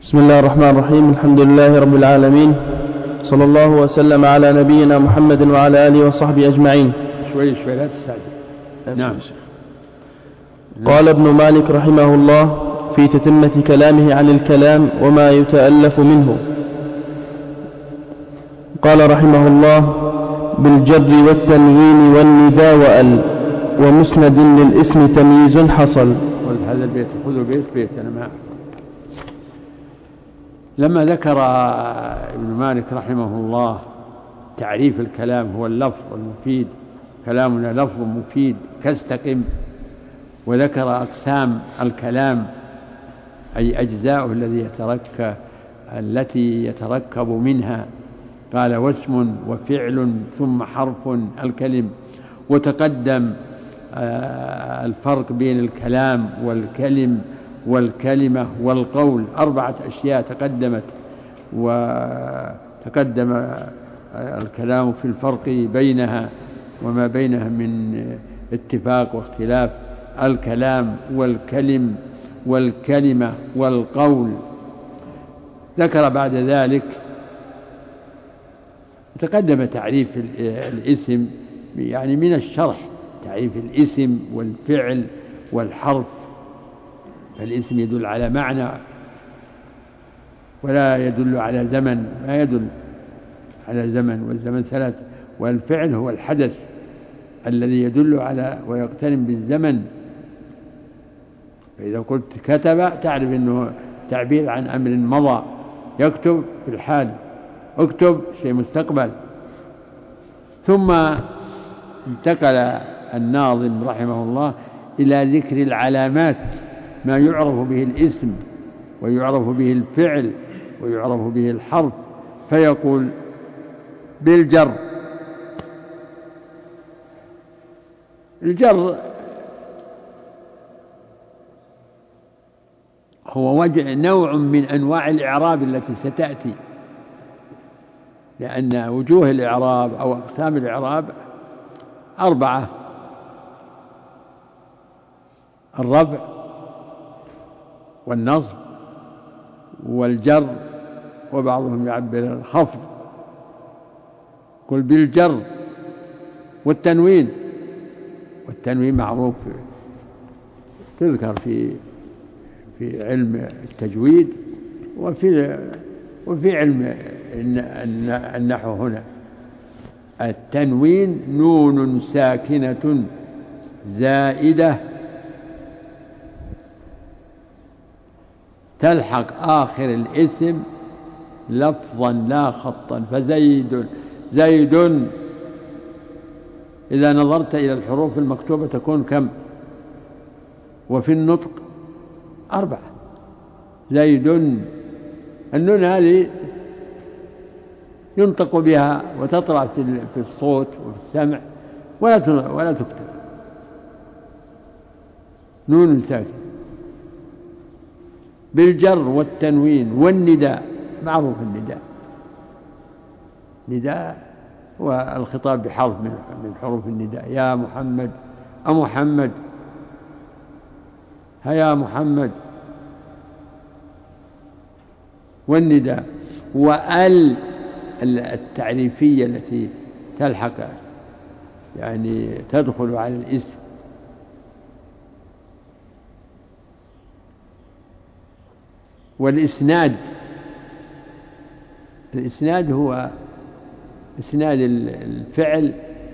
بسم الله الرحمن الرحيم. الحمد لله رب العالمين، صلى الله وسلم على نبينا محمد وعلى آله وصحبه أجمعين. شوي لا تستعجل. نعم. قال ابن مالك رحمه الله في تتمة كلامه عن الكلام وما يتألف منه، قال رحمه الله: بالجر والتنوين والنداء وأل ومسند للاسم تمييز حصل. هذا البيت خذوا بيت أنا ما. لما ذكر ابن مالك رحمه الله تعريف الكلام هو اللفظ المفيد، كلامنا لفظ مفيد كاستقم، وذكر أقسام الكلام أي أجزاؤه التي يتركب منها، قال: واسم وفعل ثم حرف الكلم. وتقدم الفرق بين الكلام والكلم والكلمة والقول، 4 أشياء تقدمت، وتقدم الكلام في الفرق بينها وما بينها من اتفاق واختلاف، الكلام والكلم والكلمة والقول. ذكر بعد ذلك تقدم تعريف الاسم، يعني من الشرح تعريف الاسم والفعل والحرف. فالاسم يدل على معنى ولا يدل على زمن، ما يدل على زمن، والزمن 3. والفعل هو الحدث الذي يدل على ويقترن بالزمن. فإذا قلت كتب تعرف أنه تعبير عن أمر مضى، يكتب في الحال، اكتب شيء مستقبل. ثم انتقل الناظم رحمه الله إلى ذكر العلامات، ما يعرف به الاسم ويعرف به الفعل ويعرف به الحرف، فيقول: بالجر. الجر هو نوع من أنواع الإعراب التي ستأتي، لأن وجوه الإعراب أو أقسام الإعراب 4: الرفع والنصب والجر، وبعضهم يعبر الخفض. قل بالجر. والتنوين معروف، تذكر في علم التجويد وفي علم النحو. هنا التنوين نون ساكنة زائدة تلحق آخر الاسم لفظا لا خطا، فزيد زيد. إذا نظرت إلى الحروف المكتوبة تكون كم؟ وفي النطق 4. زيد، النون هذه ينطق بها وتطلع في الصوت وفي السمع ولا تكتب، نون ساكنة. بالجر والتنوين والنداء، معروف نداء هو الخطاب بحرف من حروف النداء: يا محمد، أمحمد، هيا محمد. والنداء. وأل التعريفية التي تلحق، يعني تدخل على الاسم. والإسناد، الإسناد هو إسناد الفعل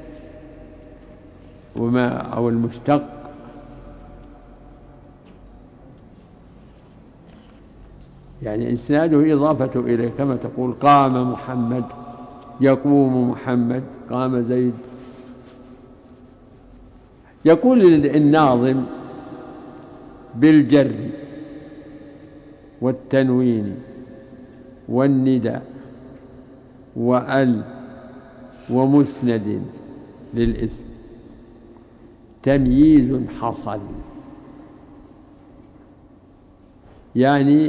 أو المشتق يعني إسناده إضافته إليه، كما تقول: قام محمد، يقوم محمد، قام زيد. يقول الناظم: بالجر والتنوين والنداء وأل ومسند للاسم تمييز حصل. يعني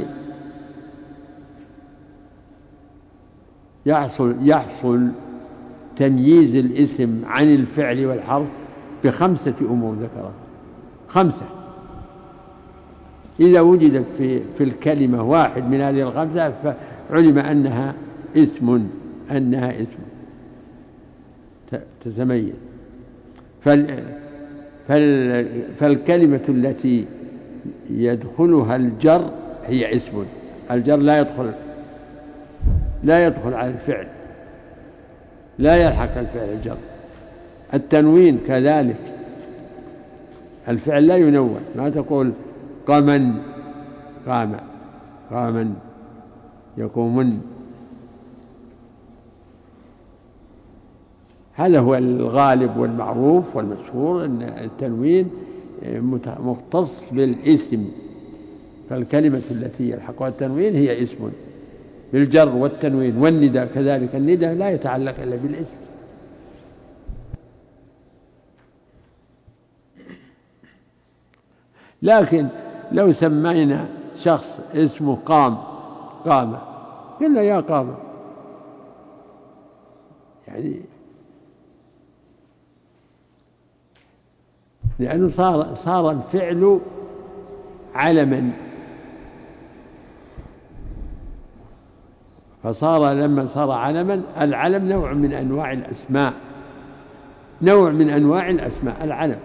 يحصل تمييز الاسم عن الفعل والحرف ب5 أمور ذكرها، 5: إذا وجدت في الكلمة واحد من هذه الخمسة فعلم أنها اسم، تتميز. فالكلمة التي يدخلها الجر هي اسم. الجر لا يدخل على الفعل، لا يلحق الفعل الجر. التنوين كذلك، الفعل لا ينون، ما تقول قاما يقومن. هذا هو الغالب والمعروف والمشهور أن التنوين مختص بالاسم، فالكلمة التي يلحقها التنوين هي اسم بالجر والتنوين. والنداء كذلك، النداء لا يتعلق إلا بالاسم. لكن لو سمينا شخص اسمه قام قلنا يا قام، يعني لأنه صار الفعل علما، فصار لما صار علما، العلم نوع من أنواع الأسماء، العلم.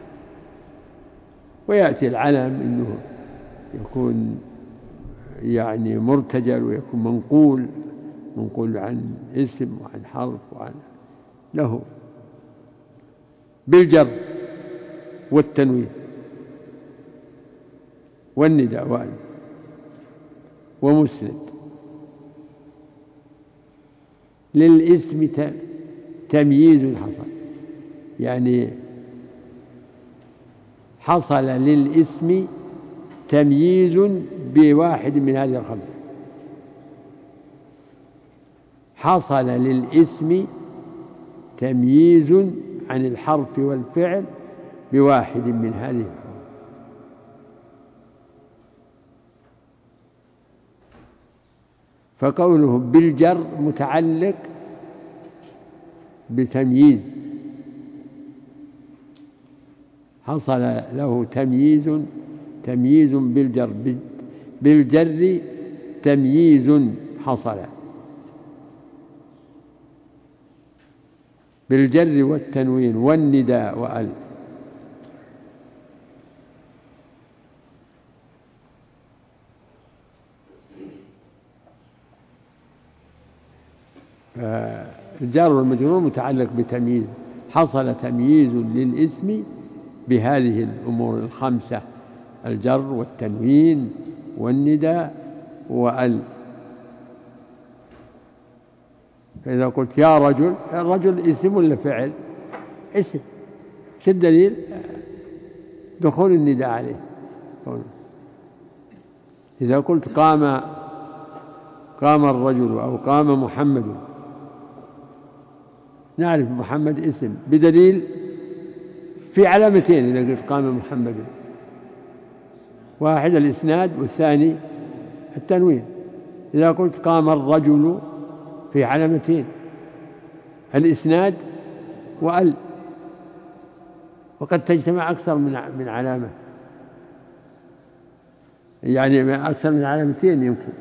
ويأتي العلم إنه يكون يعني مرتجل، ويكون منقول عن اسم وعن حرف وعن له بالجر والتنوين والنداء ومسند. للاسم تمييز حصل، يعني حصل للاسم تمييز بواحد من هذه الخمسة. حصل للاسم تمييز عن الحرف والفعل بواحد من هذه الخمسة. فقوله بالجر متعلق بتمييز، حصل له تمييز بالجر تمييز حصل بالجر والتنوين والنداء وأل. الجار والمجرور متعلق بتمييز، حصل تمييز للاسم بهذه الأمور الخمسة: الجر والتنوين والنداء وأل. فإذا قلت يا رجل، الرجل اسم ولا فعل؟ اسم. شو الدليل؟ دخول النداء عليه. إذا قلت قام الرجل أو قام محمد، نعرف محمد اسم بدليل في علامتين. إذا قلت قام محمد، واحد الإسناد والثاني التنوين. إذا قلت قام الرجل في علامتين: الإسناد وأل، وقد تجتمع أكثر من علامة، يعني أكثر من علامتين يمكن.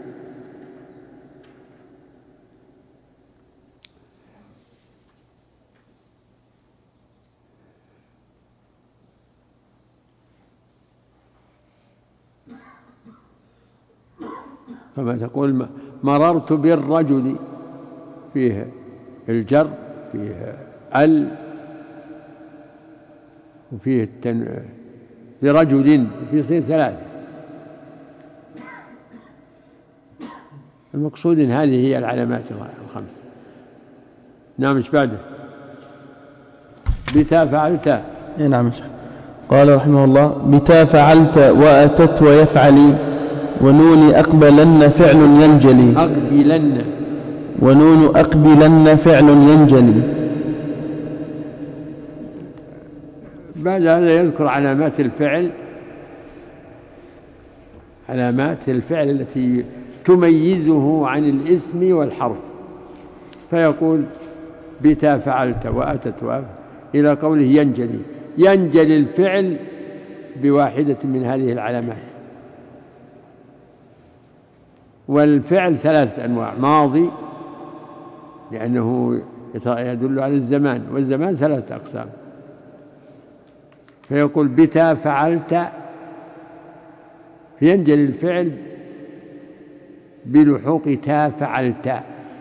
كما تقول مررت بالرجل، فيه الجر، فيه ال، وفيه برجل، في صيغ ثلاثة. المقصود إن هذه هي العلامات الخمس. نعم. ايش بعده؟ بتا فعلت. نعم. قال رحمه الله: بتا فعلت وأتت ويفعلي، ونون أقبلن فعل ينجلي. ونون أقبلن فعل ينجلي. بعد هذا يذكر علامات الفعل التي تميزه عن الاسم والحرف. فيقول بتا فعلت وأتت إلى قوله ينجلي الفعل بواحدة من هذه العلامات. والفعل 3 أنواع: ماضي لأنه يدل على الزمان، والزمان 3 أقسام. فيقول بتا فعلت، فينجلي الفعل بلحوق تا فعلت.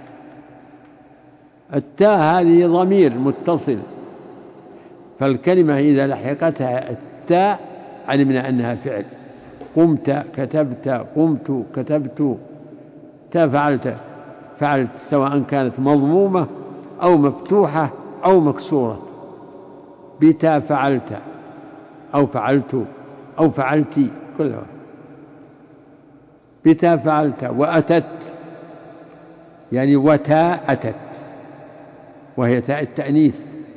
التاء هذه ضمير متصل، فالكلمة إذا لحقتها التاء علمنا أنها فعل. قمت، كتبت، قمت، كتبت. تا فعلت سواء كانت مضمومة أو مفتوحة أو مكسورة. بتا فعلت أو فعلت أو فعلتي كلها. بتا فعلت. وأتت يعني وتا أتت، وهي تاء التأنيث،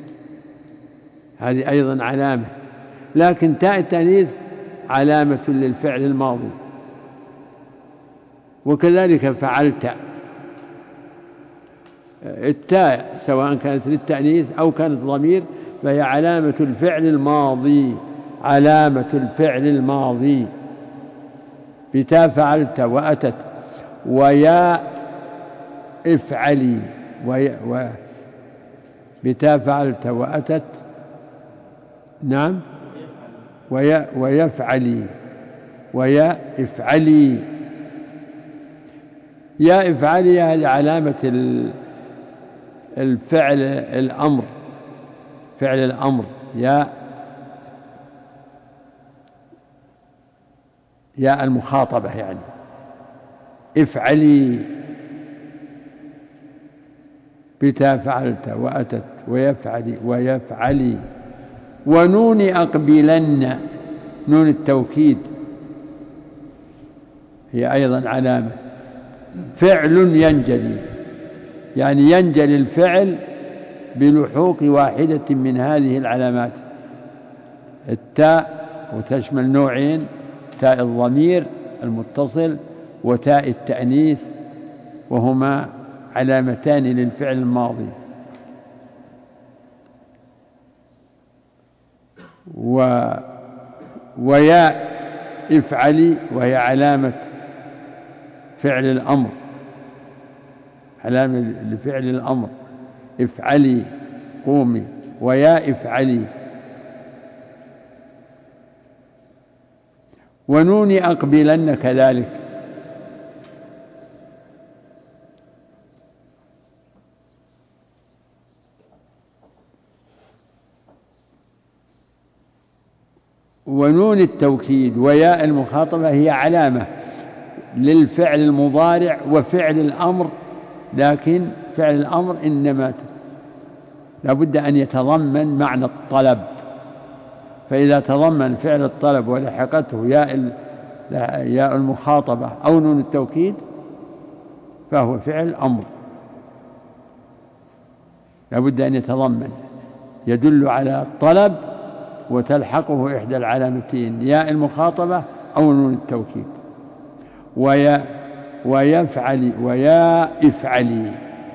هذه أيضا علامة، لكن تاء التأنيث علامة للفعل الماضي. وكذلك فعلت، التاء سواء كانت للتأنيث أو كانت ضمير فهي علامة الفعل الماضي، علامة الفعل الماضي. بتا فعلت وأتت. ويا افعلي، بتا فعلت وأتت، نعم، ويفعلي، ويا افعلي. يا افعلي هذه علامة الفعل الأمر، فعل الأمر. يا المخاطبة يعني. افعلي. بتا فعلت وأتت ويفعلي ويفعلي. ونون أقبلن، نون التوكيد هي أيضا علامة. فعل ينجلي، يعني ينجلي الفعل بلحوق واحدة من هذه العلامات: التاء، وتشمل نوعين: تاء الضمير المتصل وتاء التأنيث، وهما علامتان للفعل الماضي. ويا افعلي وهي علامة فعل الأمر، علامة لفعل الأمر: افعلي، قومي. ويا افعلي. ونون أقبلن كذلك، ونون التوكيد وياء المخاطبة هي علامة للفعل المضارع وفعل الأمر، لكن فعل الأمر إنما لابد أن يتضمن معنى الطلب، فإذا تضمن فعل الطلب ولحقته ياء المخاطبة أو نون التوكيد فهو فعل أمر، لابد أن يتضمن، يدل على الطلب وتلحقه إحدى العلامتين: ياء المخاطبة أو نون التوكيد. ويفعلي، ويا افعلي.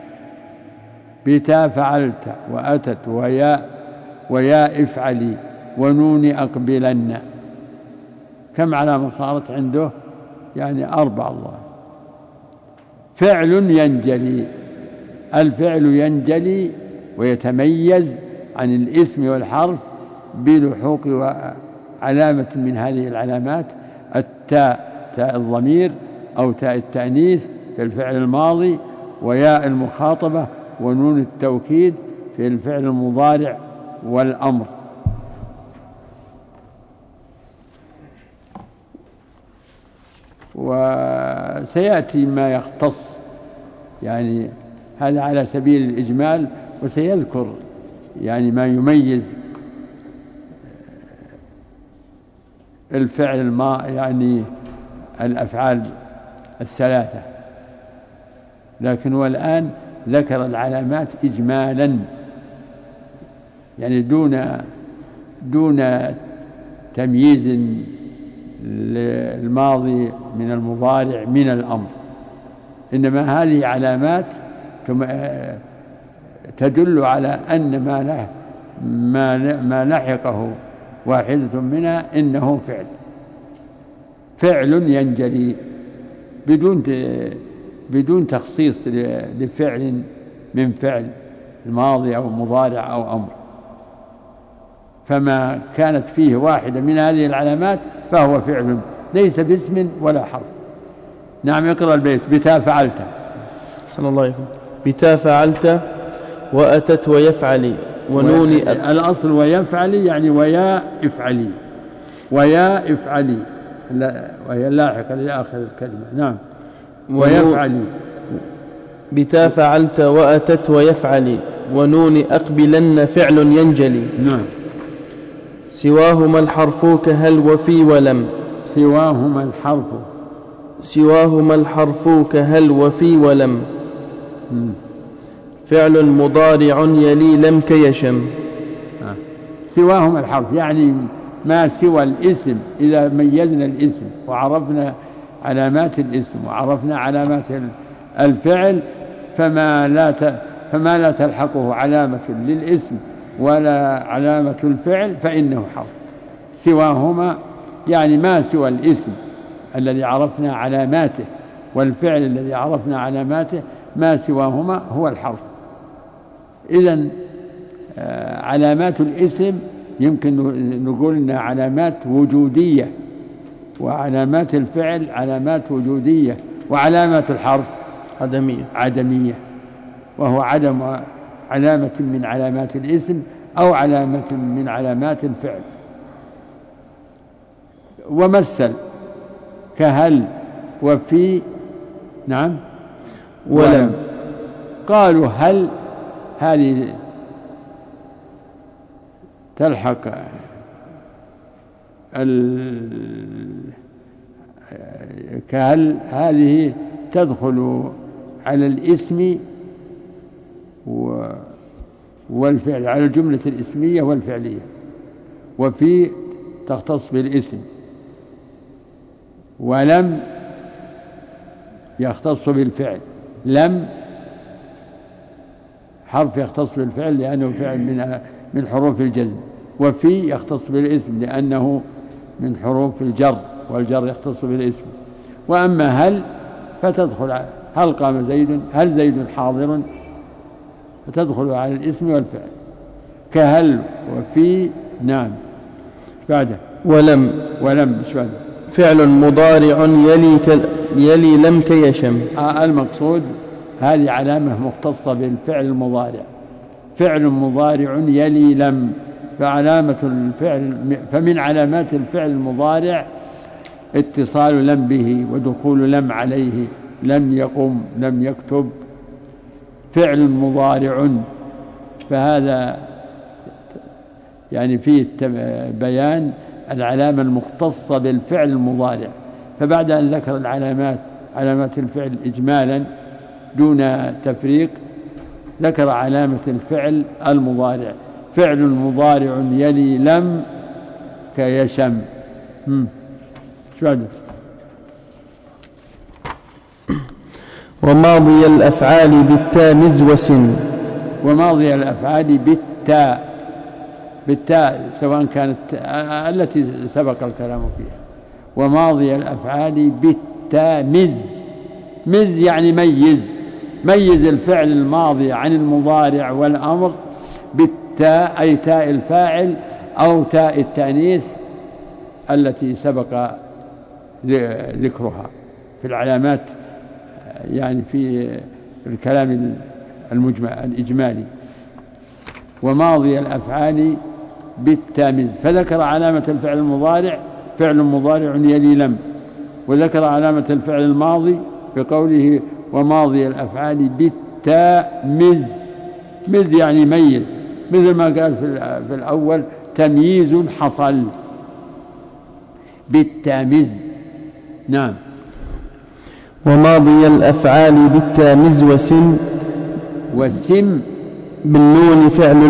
بتا فعلت وأتت ويا افعلي. ونون أقبلن. كم علامة صارت عنده؟ يعني 4 الله. فعل ينجلي، الفعل ينجلي ويتميز عن الاسم والحرف بلحوق علامة من هذه العلامات: التاء، تاء الضمير أو تاء التأنيث في الفعل الماضي، وياء المخاطبة ونون التوكيد في الفعل المضارع والأمر. وسيأتي ما يختص، يعني هذا على سبيل الإجمال، وسيذكر يعني ما يميز الفعل يعني الأفعال 3. لكن والآن ذكر العلامات إجمالا، يعني دون تمييز الماضي من المضارع من الأمر، إنما هذه علامات تدل على أن ما لحقه واحدة منها إنه فعل ينجلي. بدون تخصيص لفعل من فعل الماضي أو مضارع أو أمر، فما كانت فيه واحدة من هذه العلامات فهو فعل ليس باسم ولا حرف. نعم، يقرأ البيت. بتا فعلت. صلى الله عليه وسلم. بتا فعلت وأتت ويفعلي ونون الأصل ويفعلي يعني ويا افعلي، ويا افعلي وهي لاحقة لآخر الكلمة. نعم، ويفعلي. بتا فعلت وأتت ويفعلي ونون أقبلن فعل ينجلي. نعم. سواهما الحرف كهل وفي ولم. سواهما الحرف كهل وفي ولم. فعل مضارع يلي لم كيشم. سواهما الحرف يعني ما سوى الاسم. إذا ميزنا الاسم وعرفنا علامات الاسم وعرفنا علامات الفعل فما لا تلحقه علامة للاسم ولا علامة الفعل فإنه حرف. سواهما يعني ما سوى الاسم الذي عرفنا علاماته والفعل الذي عرفنا علاماته، ما سواهما هو الحرف. إذن علامات الاسم يمكن نقول إنها علامات وجودية، وعلامات الفعل علامات وجودية، وعلامات الحرف عدمية، وهو عدم علامة من علامات الاسم أو علامة من علامات الفعل. ومثل كهل وفي نعم ولم. قالوا هل هذه تلحق كهل هذه تدخل على الاسم والفعل، على الجملة الاسمية والفعلية. وفي تختص بالاسم، ولم يختص بالفعل. لم حرف يختص بالفعل لأنه فعل من حروف الجزم، وفي يختص بالاسم لأنه من حروف الجر، والجر يختص بالاسم. وأما هل فتدخل هل قام زيد، هل زيد حاضر، فتدخل على الاسم والفعل كهل وفي. نعم. بعده ولم بعده فعل مضارع يلي لم كيشم. المقصود هذه علامة مختصة بالفعل المضارع، فعل مضارع يلي لم. فمن علامات الفعل المضارع اتصال لم به ودخول لم عليه. لم يقم، لم يكتب، فعل مضارع. فهذا يعني فيه بيان العلامة المختصة بالفعل المضارع. فبعد أن ذكر علامات الفعل إجمالا دون تفريق، ذكر علامة الفعل المضارع. فعل مضارع يلي لم كيشم. شو هذا؟ وماضي الأفعال بالتاء مزوس. وماضي الأفعال بالتاء سواء كانت التي سبق الكلام فيها. وماضي الأفعال بالتاء مز يعني ميز الفعل الماضي عن المضارع والأمر بالتاء، أي تاء الفاعل أو تاء التأنيث التي سبق ذكرها في العلامات، يعني في الكلام الإجمالي. وماضي الأفعال بالتاء. فذكر علامة الفعل المضارع فعل مضارع يلي لم، وذكر علامة الفعل الماضي بقوله وماضي الأفعال بالتاء مز يعني ميز، مثل ما قال في الأول تمييز حصل بالتاء. نعم. وماضي الأفعال بالتاء وسم. والسم بالنون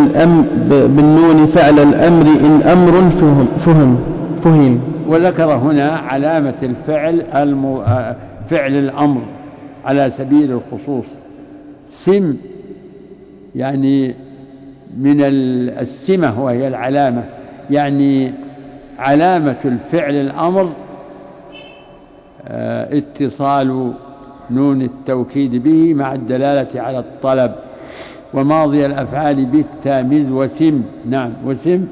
فعل الأمر إن أمر فهم. وذكر هنا علامة الفعل فعل الأمر على سبيل الخصوص. سم يعني من السمة وهي العلامة، يعني علامة الفعل الأمر اتصال نون التوكيد به مع الدلالة على الطلب. وماضي الأفعال بالتاميز وسم. نعم وسم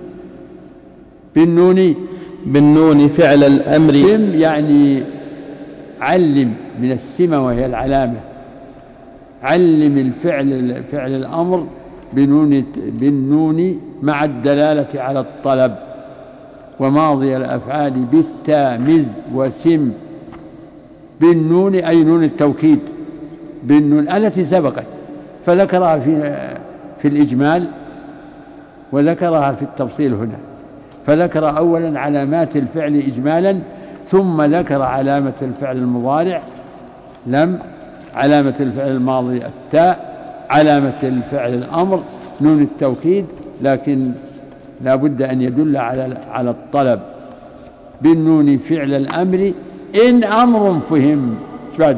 بالنون فعل الأمر. سم يعني علم من السمة وهي العلامة. علم فعل الأمر بالنون مع الدلالة على الطلب. وماضي الأفعال بالتامز وسم بالنون أي نون التوكيد بالنون التي سبقت، فذكرها في الإجمال وذكرها في التفصيل هنا. فذكر أولا علامات الفعل إجمالا، ثم ذكر علامة الفعل المضارع لم، علامة الفعل الماضي التاء، علامة الفعل الأمر نون التوكيد، لكن لا بد أن يدل على الطلب. بالنون فعل الأمر إن أمر فهم. شو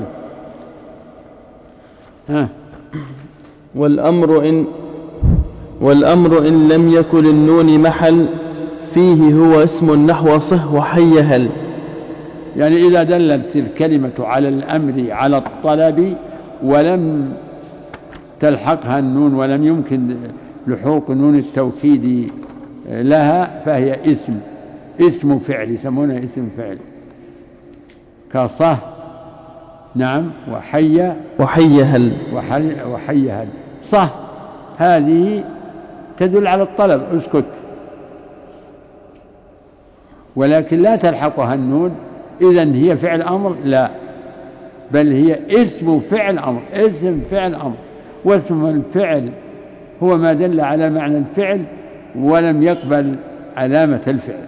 ها؟ والأمر إن لم يكن النون محل فيه هو اسم نحو صه وحي هل. يعني إذا دلت الكلمة على الأمر على الطلب ولم تلحقها النون ولم يمكن لحوق نون التوكيد لها فهي اسم فعل، يسمونه اسم فعل كصه. نعم وحي هل. صه هذه تدل على الطلب، اسكت، ولكن لا تلحقها النون، إذن هي فعل أمر؟ لا، بل هي اسم فعل أمر. اسم فعل أمر، واسم الفعل هو ما دل على معنى الفعل ولم يقبل علامة الفعل.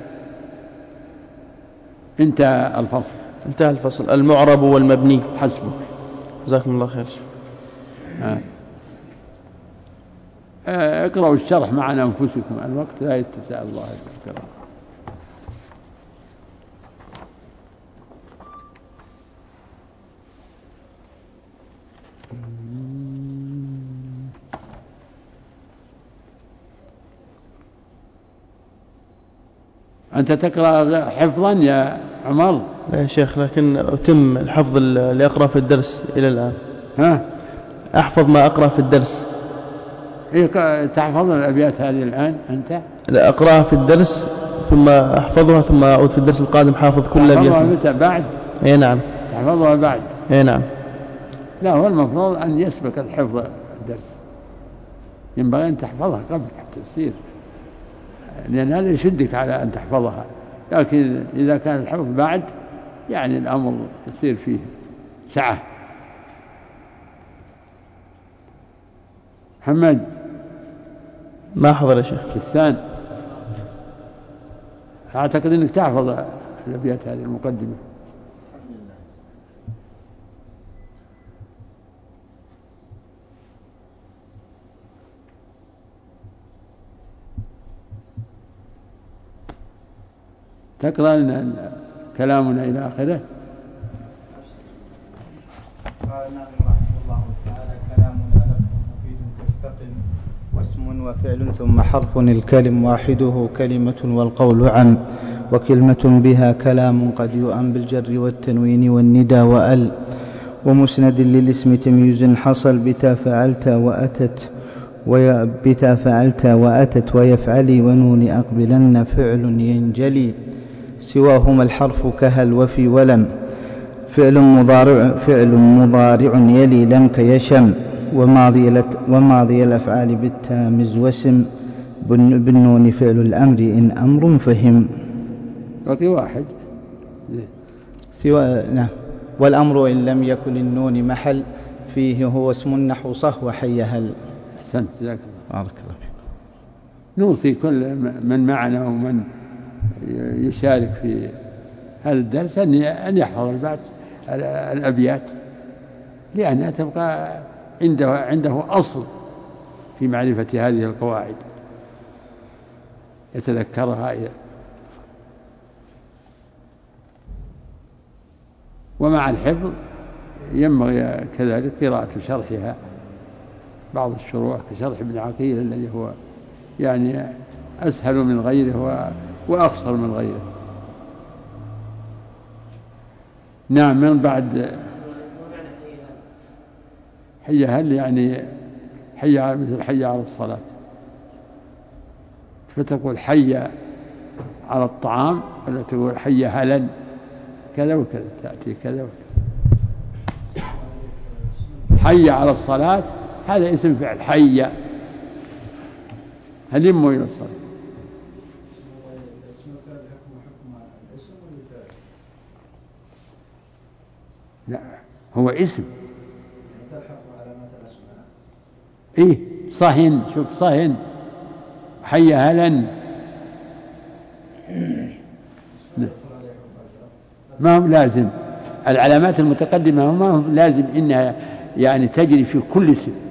انتهى الفصل. المعرب والمبني. حسبك، جزاكم الله خير. اقرأوا الشرح مع أنفسكم، الوقت لا يتسع. الله يذكره. أنت تقرأ حفظا يا عمر؟ لا يا شيخ، لكن أتم الحفظ اللي أقرأ في الدرس إلى الآن. أحفظ ما أقرأ في الدرس. تحفظ الأبيات هذه الآن أنت؟ لا، أقرأها في الدرس ثم أحفظها ثم أعود في الدرس القادم حافظ كل الأبيات. تحفظها متى؟ بعد؟ أي نعم. تحفظها بعد؟ أي نعم. لا، هو المفروض أن يسبق الحفظ الدرس، ينبغي أن تحفظها قبل حتى تصير، لأن هذا يشدك على أن تحفظها. لكن إذا كان الحفظ بعد يعني الأمر يصير فيه سعة. محمد ما حضر يا شيخ. كسان، أعتقد أنك تحفظ الأبيات هذه المقدمة. تقرأ لنا كلامنا إلى آخره. قال رحمه الله تعالى: كلامنا لفظ مفيد كاستقم واسم وفعل ثم حرف الكلم واحده كلمة والقول عن، وكلمة بها كلام قد يؤم بالجر والتنوين والندى وأل، ومسند للاسم تمييز حصل بتا فعلت وأتت ويفعلي ونون أقبلن فعل ينجلي، سواهما الحرف كهل وفي ولم، فعل مضارع يلي لم كيشم، وماضي الأفعال بالتامز وسم، بالنون فعل الأمر إن أمر فهم. باقي واحد نعم. والأمر إن لم يكن النون محل فيه هو اسم نحو صه وحي هل. أحسنت، جزاك الله. بارك الله فيك. نوصي كل من معنا ومن يشارك في هذا الدرس أن يحفظ الأبيات، لأنها تبقى عنده أصل في معرفة هذه القواعد يتذكرها. ومع الحفظ ينبغي كذلك قراءة شرحها، بعض الشروح كشرح ابن عقيل الذي هو يعني أسهل من غيره وأقصر من غيره. نعم من بعد حي هل يعني حي مثل حي على الصلاة، فتقول حي على الطعام ولا تقول حي هلا كذا وكذا، تأتي كذا وكذا. حي على الصلاة هذا اسم فعل، حي هلموا إلى الصلاة. لا هو اسم. إيه صهن، شوف صهن حي هلا، ما هو لازم العلامات المتقدمة ما هو لازم إنها يعني تجري في كل اسم.